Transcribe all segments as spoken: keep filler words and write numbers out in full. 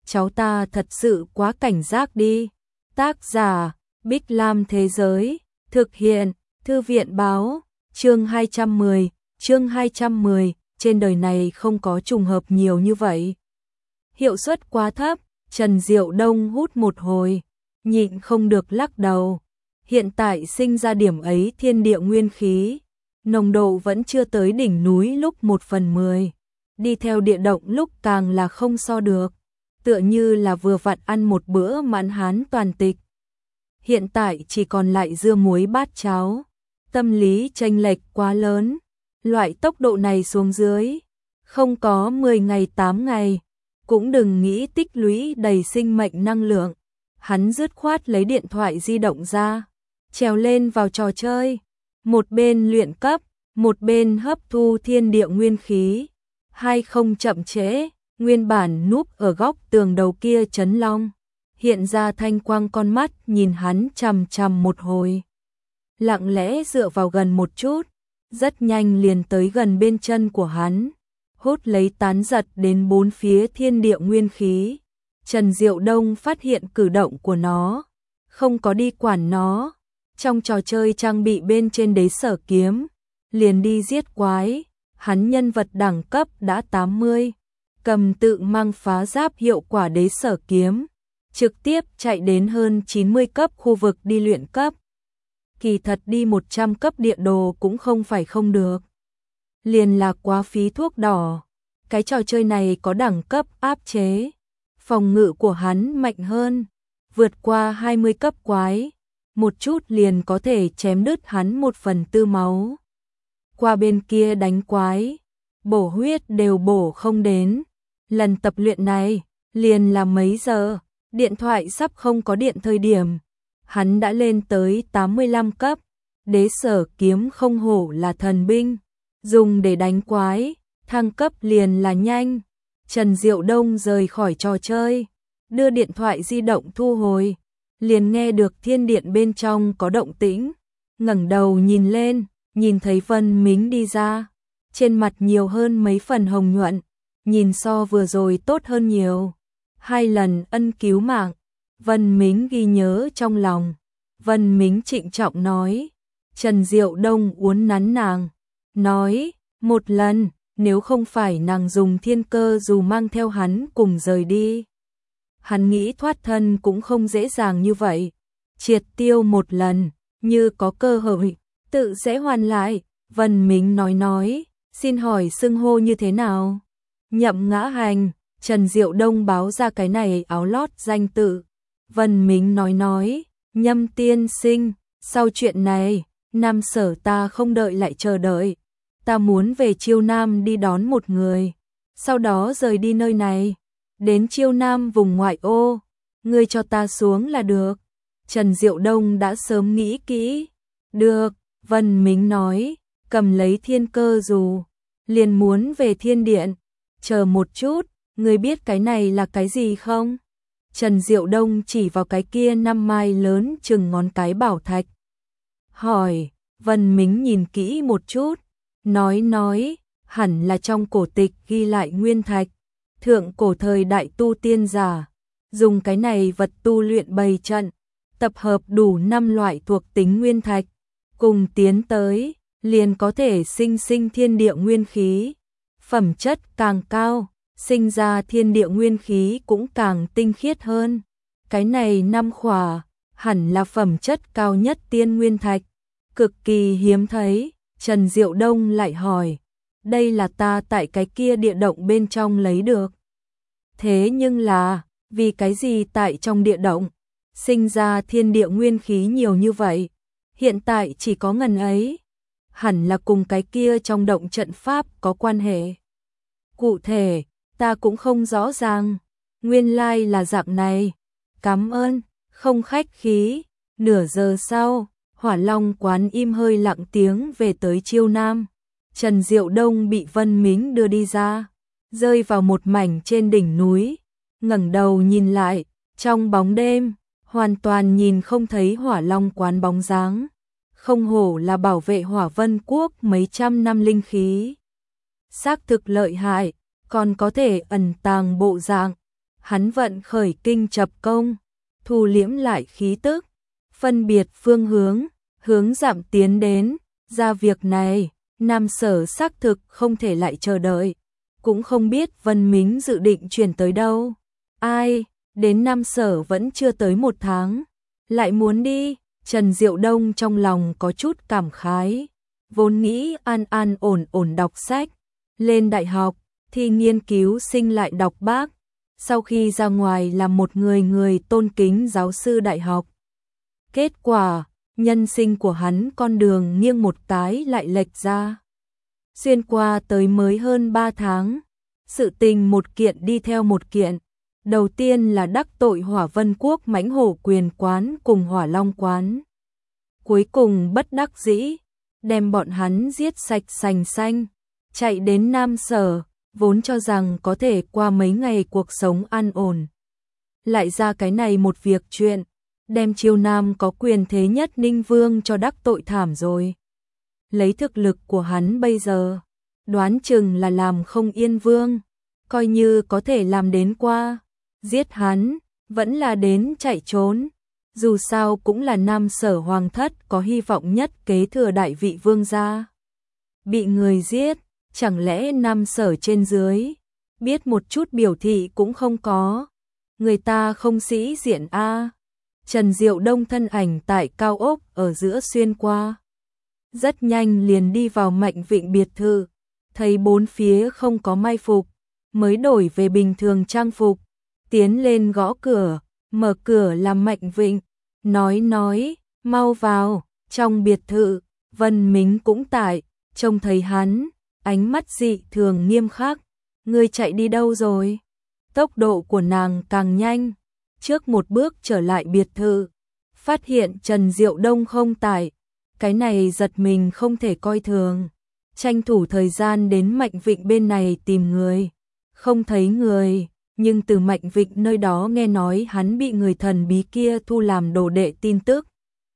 cháu ta thật sự quá cảnh giác đi. Tác giả, Bích Lam Thế Giới, thực hiện, Thư viện Báo, chương hai trăm mười, chương hai trăm mười, trên đời này không có trùng hợp nhiều như vậy. Hiệu suất quá thấp, Trần Diệu Đông hút một hồi, nhịn không được lắc đầu. Hiện tại sinh ra điểm ấy thiên địa nguyên khí, nồng độ vẫn chưa tới đỉnh núi lúc một phần mười, đi theo địa động lúc càng là không so được, tựa như là vừa vặn ăn một bữa mãn hán toàn tịch. Hiện tại chỉ còn lại dưa muối bát cháo, tâm lý chênh lệch quá lớn, loại tốc độ này xuống dưới, không có mười ngày tám ngày, cũng đừng nghĩ tích lũy đầy sinh mệnh năng lượng. Hắn dứt khoát lấy điện thoại di động ra, trèo lên vào trò chơi, một bên luyện cấp, một bên hấp thu thiên địa nguyên khí. Hai không chậm trễ, nguyên bản núp ở góc tường đầu kia Trấn Long, hiện ra thanh quang con mắt nhìn hắn chằm chằm một hồi. Lặng lẽ dựa vào gần một chút, rất nhanh liền tới gần bên chân của hắn, hút lấy tán giật đến bốn phía thiên địa nguyên khí. Trần Diệu Đông phát hiện cử động của nó, không có đi quản nó, trong trò chơi trang bị bên trên đế sở kiếm, liền đi giết quái. Hắn nhân vật đẳng cấp đã tám mươi, cầm tự mang phá giáp hiệu quả đế sở kiếm, trực tiếp chạy đến hơn chín mươi cấp khu vực đi luyện cấp. Kỳ thật đi một trăm cấp địa đồ cũng không phải không được, liền là quá phí thuốc đỏ. Cái trò chơi này có đẳng cấp áp chế, phòng ngự của hắn mạnh hơn, vượt qua hai mươi cấp quái, một chút liền có thể chém đứt hắn một phần tư máu. Qua bên kia đánh quái, bổ huyết đều bổ không đến. Lần tập luyện này, liền là mấy giờ, điện thoại sắp không có điện thời điểm, hắn đã lên tới tám mươi lăm cấp, đế sở kiếm không hổ là thần binh, dùng để đánh quái, thăng cấp liền là nhanh. Trần Diệu Đông rời khỏi trò chơi, đưa điện thoại di động thu hồi, liền nghe được thiên điện bên trong có động tĩnh, ngẩng đầu nhìn lên, nhìn thấy Vân Mính đi ra, trên mặt nhiều hơn mấy phần hồng nhuận, nhìn so vừa rồi tốt hơn nhiều. Hai lần ân cứu mạng, Vân Mính ghi nhớ trong lòng. Vân Mính trịnh trọng nói, Trần Diệu Đông uốn nắn nàng, nói, một lần, nếu không phải nàng dùng thiên cơ dù mang theo hắn cùng rời đi, hắn nghĩ thoát thân cũng không dễ dàng như vậy. Triệt tiêu một lần, như có cơ hội, tự sẽ hoàn lại. Vân Mính nói nói, xin hỏi xưng hô như thế nào? Nhậm Ngã Hành. Trần Diệu Đông báo ra cái này áo lót danh tự. Vân Mính nói nói, Nhâm tiên sinh, sau chuyện này, Nam Sở ta không đợi lại chờ đợi, ta muốn về Chiêu Nam đi đón một người, sau đó rời đi nơi này, đến Chiêu Nam vùng ngoại ô, ngươi cho ta xuống là được. Trần Diệu Đông đã sớm nghĩ kỹ. Được, Vân Mính nói, cầm lấy thiên cơ dù, liền muốn về thiên điện. Chờ một chút, ngươi biết cái này là cái gì không? Trần Diệu Đông chỉ vào cái kia năm mai lớn chừng ngón cái bảo thạch. Hỏi, Vân Mính nhìn kỹ một chút, nói nói, hẳn là trong cổ tịch ghi lại nguyên thạch. Thượng cổ thời đại tu tiên giả, dùng cái này vật tu luyện bày trận, tập hợp đủ năm loại thuộc tính nguyên thạch, cùng tiến tới, liền có thể sinh sinh thiên địa nguyên khí. Phẩm chất càng cao, sinh ra thiên địa nguyên khí cũng càng tinh khiết hơn. Cái này năm khỏa, hẳn là phẩm chất cao nhất tiên nguyên thạch, cực kỳ hiếm thấy. Trần Diệu Đông lại hỏi, đây là ta tại cái kia địa động bên trong lấy được. Thế nhưng là, vì cái gì tại trong địa động, sinh ra thiên địa nguyên khí nhiều như vậy, hiện tại chỉ có ngần ấy, hẳn là cùng cái kia trong động trận pháp có quan hệ. Cụ thể, ta cũng không rõ ràng, nguyên lai là dạng này, cảm ơn, không khách khí. Nửa giờ sau, Hỏa Long quán im hơi lặng tiếng về tới Chiêu Nam. Trần Diệu Đông bị Vân Mính đưa đi ra, rơi vào một mảnh trên đỉnh núi, ngẩng đầu nhìn lại, trong bóng đêm, hoàn toàn nhìn không thấy Hỏa Long quán bóng dáng. Không hổ là bảo vệ Hỏa Vân Quốc mấy trăm năm linh khí. Xác thực lợi hại, còn có thể ẩn tàng bộ dạng. hắn vận khởi kinh chập công, thu liễm lại khí tức, phân biệt phương hướng, hướng giảm tiến đến, ra việc này, Nam Sở xác thực không thể lại chờ đợi, cũng không biết Vân Mính dự định chuyển tới đâu. Ai, đến Nam Sở vẫn chưa tới một tháng, lại muốn đi, Trần Diệu Đông trong lòng có chút cảm khái, vốn nghĩ an an ổn ổn đọc sách, lên đại học, thi nghiên cứu sinh lại đọc bác, sau khi ra ngoài làm một người người tôn kính giáo sư đại học. Kết quả, nhân sinh của hắn con đường nghiêng một cái lại lệch ra. Xuyên qua tới mới hơn ba tháng, sự tình một kiện đi theo một kiện. Đầu tiên là đắc tội Hỏa Vân Quốc Mãnh Hổ Quyền Quán cùng Hỏa Long Quán. Cuối cùng bất đắc dĩ, đem bọn hắn giết sạch sành xanh, chạy đến Nam Sở, vốn cho rằng có thể qua mấy ngày cuộc sống an ổn. Lại ra cái này một việc chuyện, đem Chiêu Nam có quyền thế nhất Ninh Vương cho đắc tội thảm rồi. Lấy thực lực của hắn bây giờ, đoán chừng là làm không yên vương, coi như có thể làm đến qua, giết hắn, vẫn là đến chạy trốn. Dù sao cũng là Nam Sở hoàng thất có hy vọng nhất kế thừa đại vị vương gia. Bị người giết, chẳng lẽ Nam Sở trên dưới, biết một chút biểu thị cũng không có. Người ta không sĩ diện a. Trần Diệu Đông thân ảnh tại cao ốc ở giữa xuyên qua. Rất nhanh liền đi vào Mạnh Vịnh biệt thự, thấy bốn phía không có mai phục, mới đổi về bình thường trang phục, tiến lên gõ cửa, mở cửa làm Mạnh Vịnh, nói nói, mau vào, trong biệt thự, Vân Mính cũng tại, trông thấy hắn, ánh mắt dị thường nghiêm khắc, ngươi chạy đi đâu rồi? Tốc độ của nàng càng nhanh, trước một bước trở lại biệt thự, phát hiện Trần Diệu Đông không tại, cái này giật mình không thể coi thường, tranh thủ thời gian đến Mạnh Vịnh bên này tìm người, không thấy người, nhưng từ Mạnh Vịnh nơi đó nghe nói hắn bị người thần bí kia thu làm đồ đệ tin tức.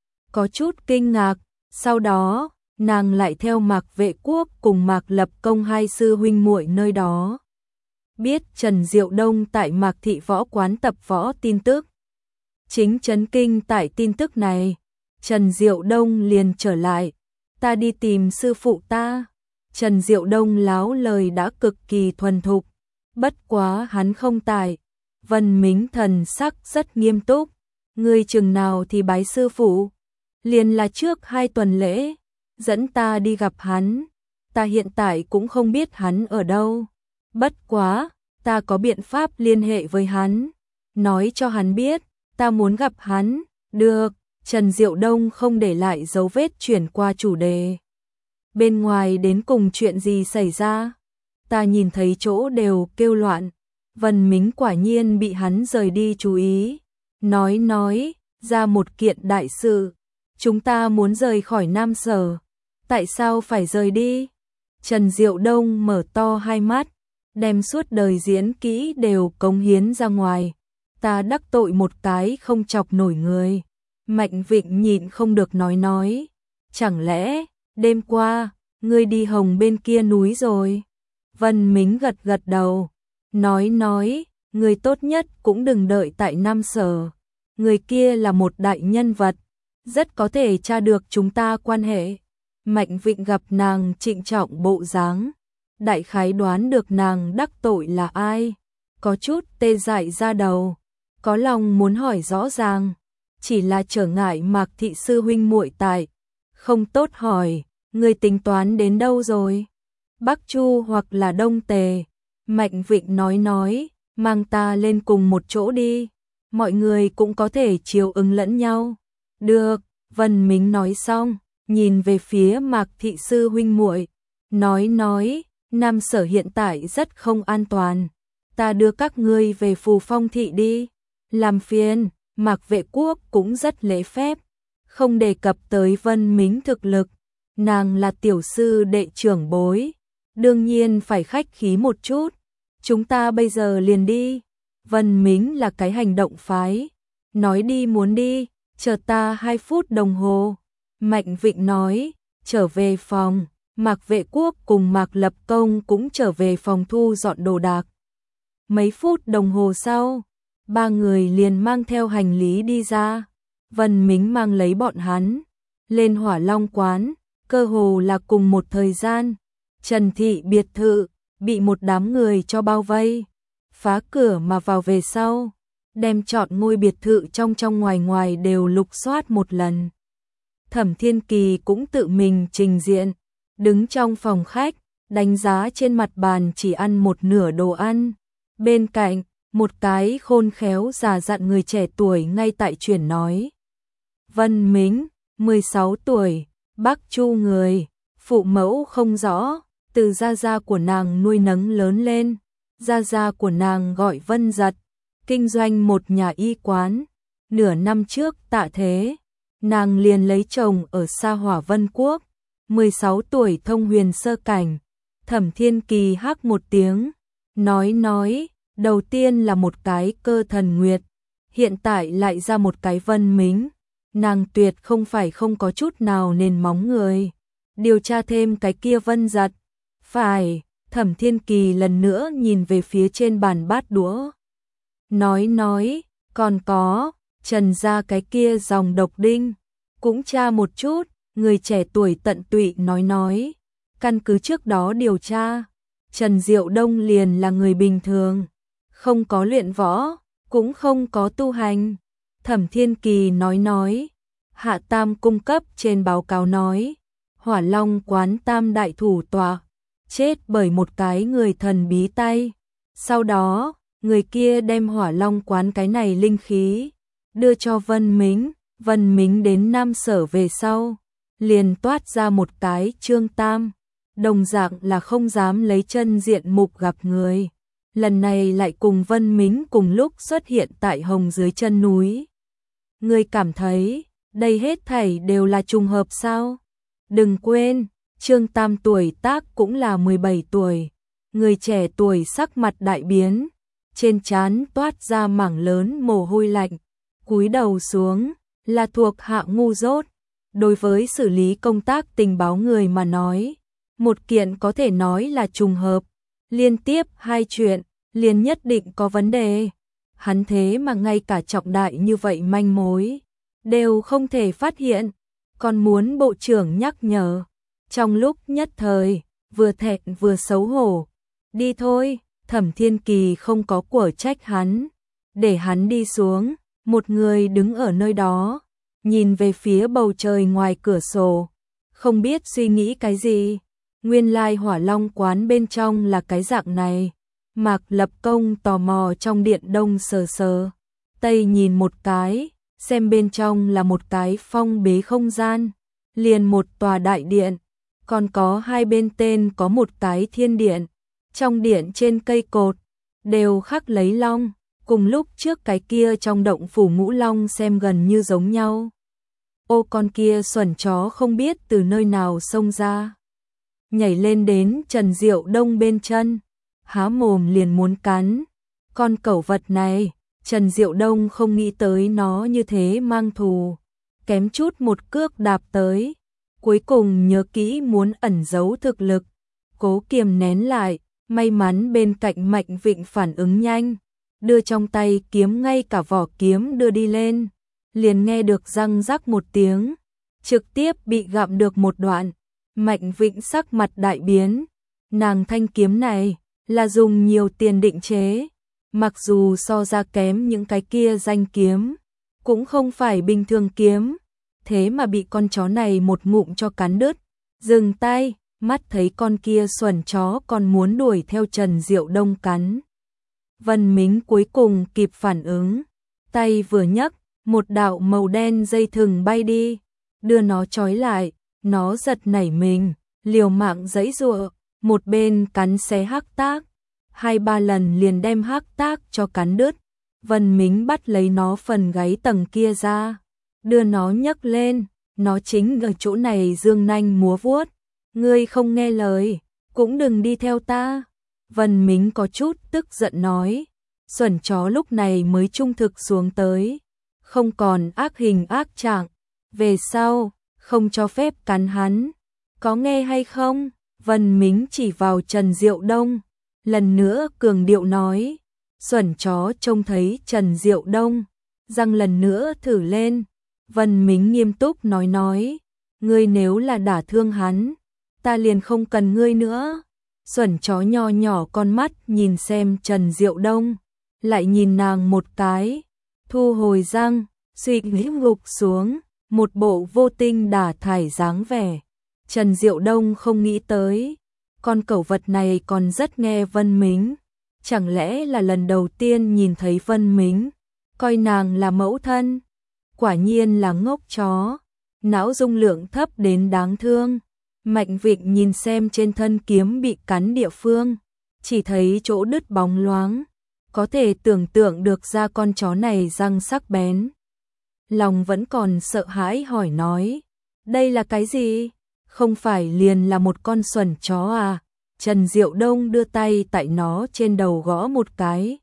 Có chút kinh ngạc, sau đó, nàng lại theo Mạc Vệ Quốc cùng Mạc Lập Công hai sư huynh muội nơi đó. Biết Trần Diệu Đông tại Mạc Thị Võ Quán tập võ tin tức. Chính chấn kinh tại tin tức này, Trần Diệu Đông liền trở lại, ta đi tìm sư phụ ta. Trần Diệu Đông láo lời đã cực kỳ thuần thục, bất quá hắn không tại. Vân Mính thần sắc rất nghiêm túc, ngươi chừng nào thì bái sư phụ? Liền là trước hai tuần lễ, dẫn ta đi gặp hắn, ta hiện tại cũng không biết hắn ở đâu. Bất quá, ta có biện pháp liên hệ với hắn, nói cho hắn biết, ta muốn gặp hắn. Được, Trần Diệu Đông không để lại dấu vết chuyển qua chủ đề. Bên ngoài đến cùng chuyện gì xảy ra? Ta nhìn thấy chỗ đều kêu loạn, Vân Mính quả nhiên bị hắn rời đi chú ý. Nói nói, ra một kiện đại sự, chúng ta muốn rời khỏi Nam Sở, tại sao phải rời đi? Trần Diệu Đông mở to hai mắt, đem suốt đời diễn kỹ đều cống hiến ra ngoài. Ta đắc tội một cái không chọc nổi người. Mạnh Vịnh nhịn không được nói nói, chẳng lẽ đêm qua ngươi đi Hồng bên kia núi rồi? Vân Mính gật gật đầu, nói nói, người tốt nhất cũng đừng đợi tại Nam Sở, người kia là một đại nhân vật, rất có thể tra được chúng ta quan hệ. Mạnh Vịnh gặp nàng trịnh trọng bộ dáng, đại khái đoán được nàng đắc tội là ai, có chút tê dại ra đầu, có lòng muốn hỏi rõ ràng, chỉ là trở ngại Mạc Thị sư huynh muội tại, không tốt hỏi, người tính toán đến đâu rồi? Bắc Chu hoặc là Đông Tề? Mạnh Vịnh nói nói, mang ta lên cùng một chỗ đi, mọi người cũng có thể chiều ứng lẫn nhau. Được, Vân Mính nói xong, nhìn về phía Mạc Thị sư huynh muội, nói nói, Nam Sở hiện tại rất không an toàn, ta đưa các ngươi về Phù Phong Thị đi. Làm phiền. Mạc Vệ Quốc cũng rất lễ phép, không đề cập tới Vân Mính thực lực, nàng là tiểu sư đệ trưởng bối, đương nhiên phải khách khí một chút. Chúng ta bây giờ liền đi. Vân Mính là cái hành động phái, nói đi muốn đi, chờ ta hai phút đồng hồ. Mạnh Vịnh nói, trở về phòng, Mạc Vệ Quốc cùng Mạc Lập Công cũng trở về phòng thu dọn đồ đạc. Mấy phút đồng hồ sau, ba người liền mang theo hành lý đi ra. Vân Mính mang lấy bọn hắn lên Hỏa Long quán, cơ hồ là cùng một thời gian. Trần thị biệt thự bị một đám người cho bao vây, phá cửa mà vào về sau, đem trọn ngôi biệt thự trong trong ngoài ngoài đều lục soát một lần. Thẩm Thiên Kỳ cũng tự mình trình diện, đứng trong phòng khách, đánh giá trên mặt bàn chỉ ăn một nửa đồ ăn. Bên cạnh, một cái khôn khéo già dặn người trẻ tuổi ngay tại chuyển nói. Vân Mính, mười sáu tuổi, Bắc Chu người, phụ mẫu không rõ, từ gia gia của nàng nuôi nấng lớn lên. Gia gia của nàng gọi Vân Giật, kinh doanh một nhà y quán. Nửa năm trước tạ thế, nàng liền lấy chồng ở Sa Hỏa Vân Quốc, mười sáu tuổi thông huyền sơ cảnh. Thẩm Thiên Kỳ hắc một tiếng, nói nói, đầu tiên là một cái Cơ Thần Nguyệt, hiện tại lại ra một cái Vân Mính, nàng tuyệt không phải không có chút nào nền móng người. Điều tra thêm cái kia Vân Giật. Phải, Thẩm Thiên Kỳ lần nữa nhìn về phía trên bàn bát đũa. Nói nói, còn có, Trần gia cái kia dòng độc đinh, cũng tra một chút. Người trẻ tuổi tận tụy nói nói, căn cứ trước đó điều tra, Trần Diệu Đông liền là người bình thường, không có luyện võ, cũng không có tu hành. Thẩm Thiên Kỳ nói nói, Hạ Tam cung cấp trên báo cáo nói, Hỏa Long quán tam đại thủ tọa, chết bởi một cái người thần bí tay. Sau đó, người kia đem Hỏa Long quán cái này linh khí đưa cho Vân Mính. Vân Mính đến Nam Sở về sau, liền toát ra một cái Trương Tam, đồng dạng là không dám lấy chân diện mục gặp người. Lần này lại cùng Vân Mính cùng lúc xuất hiện tại Hồng dưới chân núi. Người cảm thấy, đây hết thảy đều là trùng hợp sao? Đừng quên, Trương Tam tuổi tác cũng là mười bảy tuổi. Người trẻ tuổi sắc mặt đại biến, trên trán toát ra mảng lớn mồ hôi lạnh, cúi đầu xuống, là thuộc hạ ngu dốt. Đối với xử lý công tác tình báo người mà nói, một kiện có thể nói là trùng hợp, liên tiếp hai chuyện, liền nhất định có vấn đề. Hắn thế mà ngay cả trọng đại như vậy manh mối đều không thể phát hiện, còn muốn bộ trưởng nhắc nhở. Trong lúc nhất thời, vừa thẹn vừa xấu hổ. Đi thôi, Thẩm Thiên Kỳ không có của trách hắn, để hắn đi xuống. Một người đứng ở nơi đó, nhìn về phía bầu trời ngoài cửa sổ, không biết suy nghĩ cái gì. Nguyên lai Hỏa Long quán bên trong là cái dạng này. Mạc Lập Công tò mò trong điện đông sờ sờ, tây nhìn một cái, xem bên trong là một cái phong bế không gian, liền một tòa đại điện, còn có hai bên tên có một cái thiên điện. Trong điện trên cây cột đều khắc lấy long, cùng lúc trước cái kia trong động phủ ngũ long xem gần như giống nhau. Ô, con kia xuẩn chó không biết từ nơi nào xông ra, nhảy lên đến Trần Diệu Đông bên chân, há mồm liền muốn cắn. Con cẩu vật này, Trần Diệu Đông không nghĩ tới nó như thế mang thù, kém chút một cước đạp tới. Cuối cùng nhớ kỹ muốn ẩn giấu thực lực, cố kiềm nén lại. May mắn bên cạnh Mạnh Vịnh phản ứng nhanh, đưa trong tay kiếm ngay cả vỏ kiếm đưa đi lên, liền nghe được răng rắc một tiếng, trực tiếp bị gặm được một đoạn. Mạnh Vịnh sắc mặt đại biến, nàng thanh kiếm này là dùng nhiều tiền định chế, mặc dù so ra kém những cái kia danh kiếm, cũng không phải bình thường kiếm, thế mà bị con chó này một ngụm cho cắn đứt. Dừng tay, mắt thấy con kia xuẩn chó còn muốn đuổi theo Trần Diệu Đông cắn. Vân Mính cuối cùng kịp phản ứng, tay vừa nhấc, một đạo màu đen dây thừng bay đi, đưa nó trói lại. Nó giật nảy mình, liều mạng giãy giụa, một bên cắn xé Hắc Tác, hai ba lần liền đem Hắc Tác cho cắn đứt. Vân Mính bắt lấy nó phần gáy tầng kia ra, đưa nó nhấc lên, nó chính ở chỗ này dương nanh múa vuốt. Ngươi không nghe lời, cũng đừng đi theo ta. Vân Mính có chút tức giận nói, xuẩn chó lúc này mới trung thực xuống tới, không còn ác hình ác trạng, về sau không cho phép cắn hắn, có nghe hay không? Vân Mính chỉ vào Trần Diệu Đông, lần nữa cường điệu nói, Xuẩn chó trông thấy Trần Diệu Đông, răng lần nữa thử lên. Vân Mính nghiêm túc nói nói, ngươi nếu là đả thương hắn, ta liền không cần ngươi nữa. Xuẩn chó nho nhỏ con mắt nhìn xem Trần Diệu Đông, lại nhìn nàng một cái, thu hồi răng, suy nghĩ gục xuống, một bộ vô tinh đả thải dáng vẻ. Trần Diệu Đông không nghĩ tới, con cẩu vật này còn rất nghe Vân Mính, chẳng lẽ là lần đầu tiên nhìn thấy Vân Mính, coi nàng là mẫu thân, quả nhiên là ngốc chó, não dung lượng thấp đến đáng thương. Mạnh Vịnh nhìn xem trên thân kiếm bị cắn địa phương, chỉ thấy chỗ đứt bóng loáng, có thể tưởng tượng được ra con chó này răng sắc bén. Lòng vẫn còn sợ hãi hỏi nói, đây là cái gì? Không phải liền là một con xuẩn chó à? Trần Diệu Đông đưa tay tại nó trên đầu gõ một cái.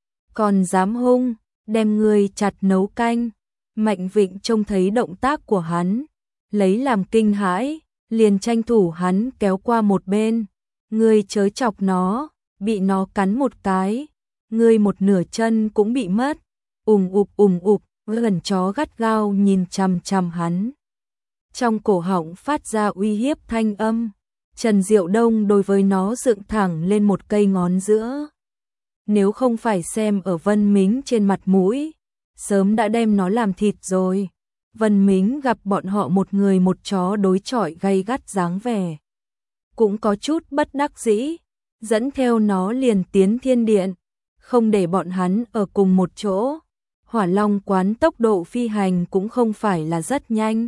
Còn dám hung, đem người chặt nấu canh. Mạnh Vịnh trông thấy động tác của hắn, lấy làm kinh hãi, liền tranh thủ hắn kéo qua một bên. Ngươi chớ chọc nó, bị nó cắn một cái, ngươi một nửa chân cũng bị mất. Ùng ục ùng ục, gần chó gắt gao nhìn chằm chằm hắn. Trong cổ họng phát ra uy hiếp thanh âm. Trần Diệu Đông đối với nó dựng thẳng lên một cây ngón giữa. Nếu không phải xem ở Vân Mính trên mặt mũi, sớm đã đem nó làm thịt rồi. Vân Mính gặp bọn họ một người một chó đối chọi gay gắt dáng vẻ, cũng có chút bất đắc dĩ, dẫn theo nó liền tiến thiên điện, không để bọn hắn ở cùng một chỗ. Hỏa Long quán tốc độ phi hành cũng không phải là rất nhanh.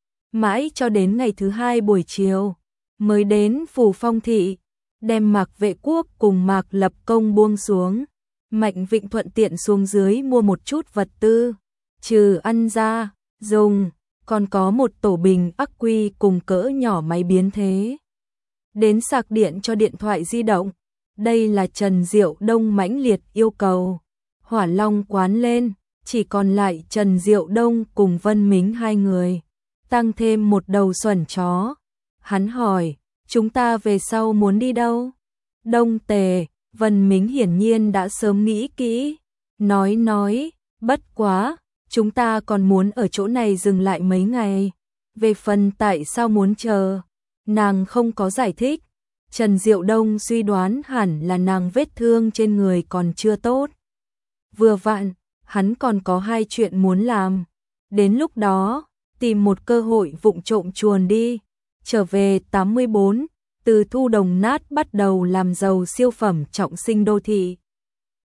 Mãi cho đến ngày thứ hai buổi chiều, mới đến Phủ Phong Thị, đem Mạc Vệ Quốc cùng Mạc Lập Công buông xuống. Mạnh Vịnh thuận tiện xuống dưới mua một chút vật tư, trừ ăn ra, dùng, còn có một tổ bình ắc quy cùng cỡ nhỏ máy biến thế. Đến sạc điện cho điện thoại di động, đây là Trần Diệu Đông mãnh liệt yêu cầu. Hỏa Long quán lên, chỉ còn lại Trần Diệu Đông cùng Vân Mính hai người, tăng thêm một đầu xuẩn chó. Hắn hỏi, chúng ta về sau muốn đi đâu? Đông Tề. Vân Mính hiển nhiên đã sớm nghĩ kỹ, nói nói, bất quá, chúng ta còn muốn ở chỗ này dừng lại mấy ngày. Về phần tại sao muốn chờ, nàng không có giải thích. Trần Diệu Đông suy đoán hẳn là nàng vết thương trên người còn chưa tốt. Vừa vặn, hắn còn có hai chuyện muốn làm. Đến lúc đó, tìm một cơ hội vụng trộm chuồn đi, trở về tám mươi bốn. Từ thu đồng nát bắt đầu làm giàu siêu phẩm trọng sinh đô thị.